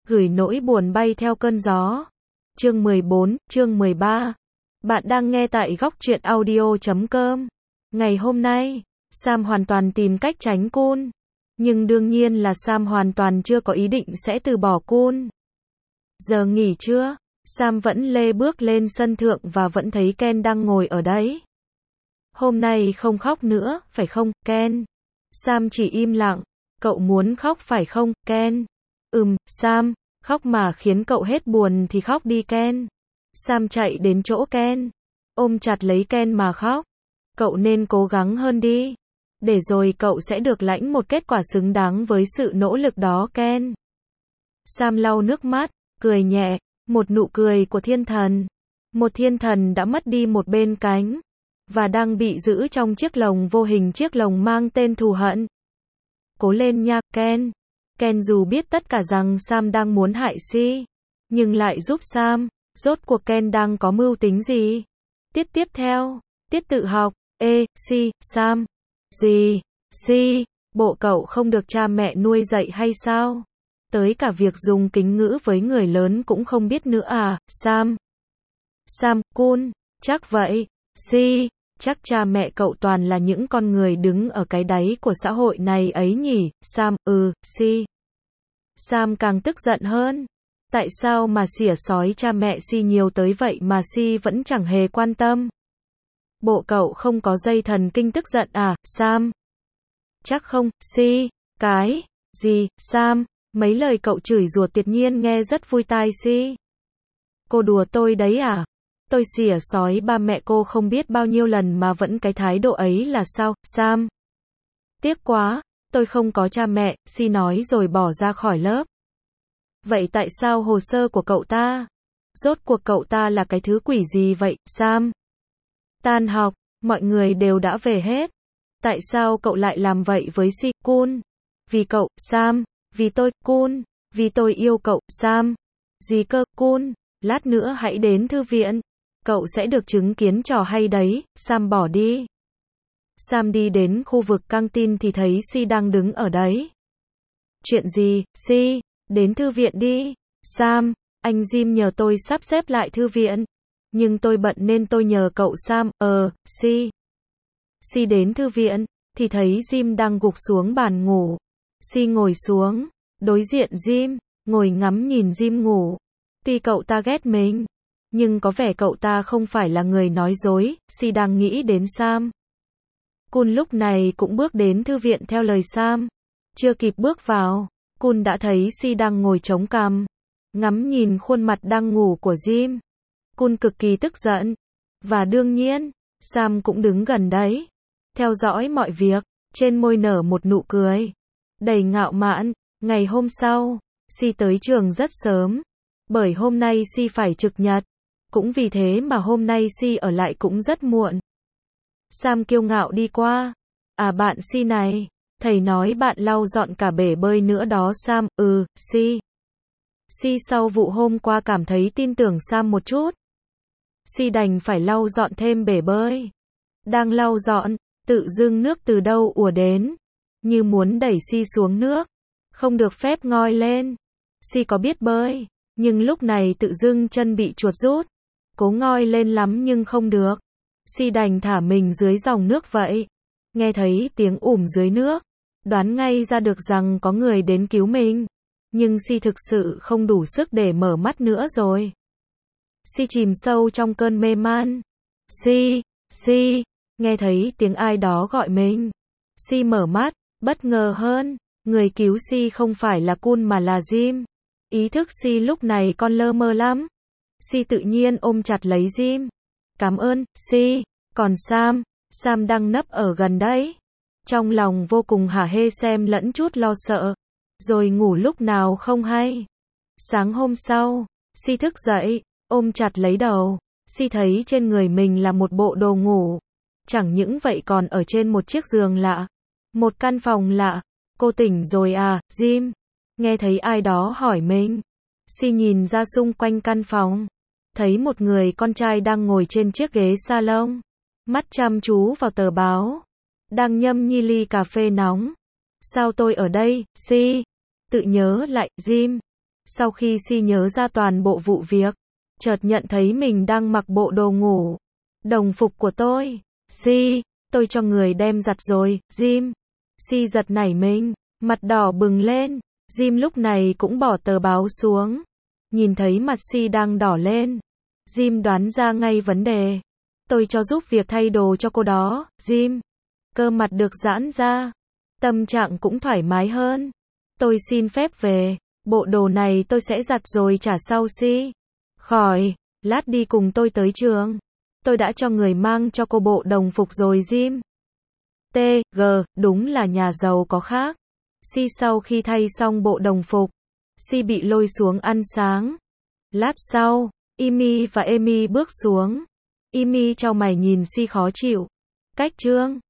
gửi nỗi buồn bay theo cơn gió. Chương 14, chương 13. Bạn đang nghe tại góc truyện audio.com. Ngày hôm nay, Sam hoàn toàn tìm cách tránh Kun. Nhưng đương nhiên là Sam hoàn toàn chưa có ý định sẽ từ bỏ Kun. Giờ nghỉ trưa, Sam vẫn lê bước lên sân thượng và vẫn thấy Ken đang ngồi ở đấy. Hôm nay không khóc nữa, phải không, Ken? Sam chỉ im lặng. Cậu muốn khóc phải không, Ken? Sam, khóc mà khiến cậu hết buồn thì khóc đi Ken. Sam chạy đến chỗ Ken, ôm chặt lấy Ken mà khóc. Cậu nên cố gắng hơn đi, để rồi cậu sẽ được lãnh một kết quả xứng đáng với sự nỗ lực đó Ken. Sam lau nước mắt, cười nhẹ, một nụ cười của thiên thần. Một thiên thần đã mất đi một bên cánh, và đang bị giữ trong chiếc lồng vô hình, chiếc lồng mang tên thù hận. Cố lên nha, Ken. Ken dù biết tất cả rằng Sam đang muốn hại Si, nhưng lại giúp Sam. Rốt cuộc Ken đang có mưu tính gì? Tiết tiếp theo, tiết tự học. Si, Sam. Gì? Si, bộ cậu không được cha mẹ nuôi dạy hay sao? Tới cả việc dùng kính ngữ với người lớn cũng không biết nữa à, Sam? Sam, Kun, chắc vậy. Si, chắc cha mẹ cậu toàn là những con người đứng ở cái đáy của xã hội này ấy nhỉ, Sam, Si. Sam càng tức giận hơn. Tại sao mà xỉa xói cha mẹ Si nhiều tới vậy mà Si vẫn chẳng hề quan tâm? Bộ cậu không có dây thần kinh tức giận à, Sam? Chắc không, Si. Cái gì, Sam? Mấy lời cậu chửi rủa tuyệt nhiên nghe rất vui tai Si. Cô đùa tôi đấy à? Tôi xỉa xói ba mẹ cô không biết bao nhiêu lần mà vẫn cái thái độ ấy là sao, Sam? Tiếc quá, tôi không có cha mẹ, Si nói rồi bỏ ra khỏi lớp. Vậy tại sao hồ sơ của cậu ta? Rốt cuộc cậu ta là cái thứ quỷ gì vậy, Sam? Tan học, mọi người đều đã về hết. Tại sao cậu lại làm vậy với Si, Kun? Vì cậu, Sam. Vì tôi, Kun. Vì tôi yêu cậu, Sam. Gì cơ, Kun? Lát nữa hãy đến thư viện. Cậu sẽ được chứng kiến trò hay đấy. Sam bỏ đi. Sam đi đến khu vực căng tin thì thấy Si đang đứng ở đấy. Chuyện gì, Si? Đến thư viện đi. Sam, anh Jim nhờ tôi sắp xếp lại thư viện. Nhưng tôi bận nên tôi nhờ cậu Sam. Si. Si đến thư viện, thì thấy Jim đang gục xuống bàn ngủ. Si ngồi xuống, đối diện Jim, ngồi ngắm nhìn Jim ngủ. Tuy cậu ta ghét mình, nhưng có vẻ cậu ta không phải là người nói dối. Si đang nghĩ đến Sam. Kun lúc này cũng bước đến thư viện theo lời Sam. Chưa kịp bước vào, Kun đã thấy Si đang ngồi chống cằm, ngắm nhìn khuôn mặt đang ngủ của Jim. Kun cực kỳ tức giận. Và đương nhiên, Sam cũng đứng gần đấy, theo dõi mọi việc, trên môi nở một nụ cười đầy ngạo mạn. Ngày hôm sau, Si tới trường rất sớm, bởi hôm nay Si phải trực nhật. Cũng vì thế mà hôm nay Si ở lại cũng rất muộn. Sam kiêu ngạo đi qua. À bạn Si này, thầy nói bạn lau dọn cả bể bơi nữa đó Sam. Si. Si sau vụ hôm qua cảm thấy tin tưởng Sam một chút. Si đành phải lau dọn thêm bể bơi. Đang lau dọn, tự dưng nước từ đâu ùa đến, như muốn đẩy Si xuống nước. Không được phép ngoi lên. Si có biết bơi, nhưng lúc này tự dưng chân bị chuột rút. Cố ngoi lên lắm nhưng không được. Si đành thả mình dưới dòng nước vậy. Nghe thấy tiếng dưới nước, đoán ngay ra được rằng có người đến cứu mình. Nhưng Si thực sự không đủ sức để mở mắt nữa rồi. Si chìm sâu trong cơn mê man. Si, nghe thấy tiếng ai đó gọi mình. Si mở mắt, bất ngờ hơn, người cứu Si không phải là Kun mà là Jim. Ý thức Si lúc này còn lơ mơ lắm. Si tự nhiên ôm chặt lấy Jim. Cảm ơn, Si. Còn Sam đang nấp ở gần đấy. Trong lòng vô cùng hả hê xem lẫn chút lo sợ. Rồi ngủ lúc nào không hay. Sáng hôm sau, Si thức dậy, ôm chặt lấy đầu. Si thấy trên người mình là một bộ đồ ngủ. Chẳng những vậy còn ở trên một chiếc giường lạ. Một căn phòng lạ. Cô tỉnh rồi à, Jim? Nghe thấy ai đó hỏi mình. Si nhìn ra xung quanh căn phòng. Thấy một người con trai đang ngồi trên chiếc ghế salon. Mắt chăm chú vào tờ báo. Đang nhâm nhi ly cà phê nóng. Sao tôi ở đây, Si? Tự nhớ lại, Jim. Sau khi Si nhớ ra toàn bộ vụ việc, chợt nhận thấy mình đang mặc bộ đồ ngủ. Đồng phục của tôi. Si, tôi cho người đem giặt rồi, Jim. Si giật nảy mình, mặt đỏ bừng lên. Jim lúc này cũng bỏ tờ báo xuống. Nhìn thấy mặt Si đang đỏ lên, Jim đoán ra ngay vấn đề. Tôi cho giúp việc thay đồ cho cô đó, Jim. Cơ mặt được giãn ra, tâm trạng cũng thoải mái hơn. Tôi xin phép về, bộ đồ này tôi sẽ giặt rồi trả sau Si. Khỏi, lát đi cùng tôi tới trường. Tôi đã cho người mang cho cô bộ đồng phục rồi Jim. T.G. Đúng là nhà giàu có khác. Si sau khi thay xong bộ đồng phục, Si bị lôi xuống ăn sáng. Lát sau, Amy và Amy bước xuống. Amy chau mày nhìn Si khó chịu. Cách trương.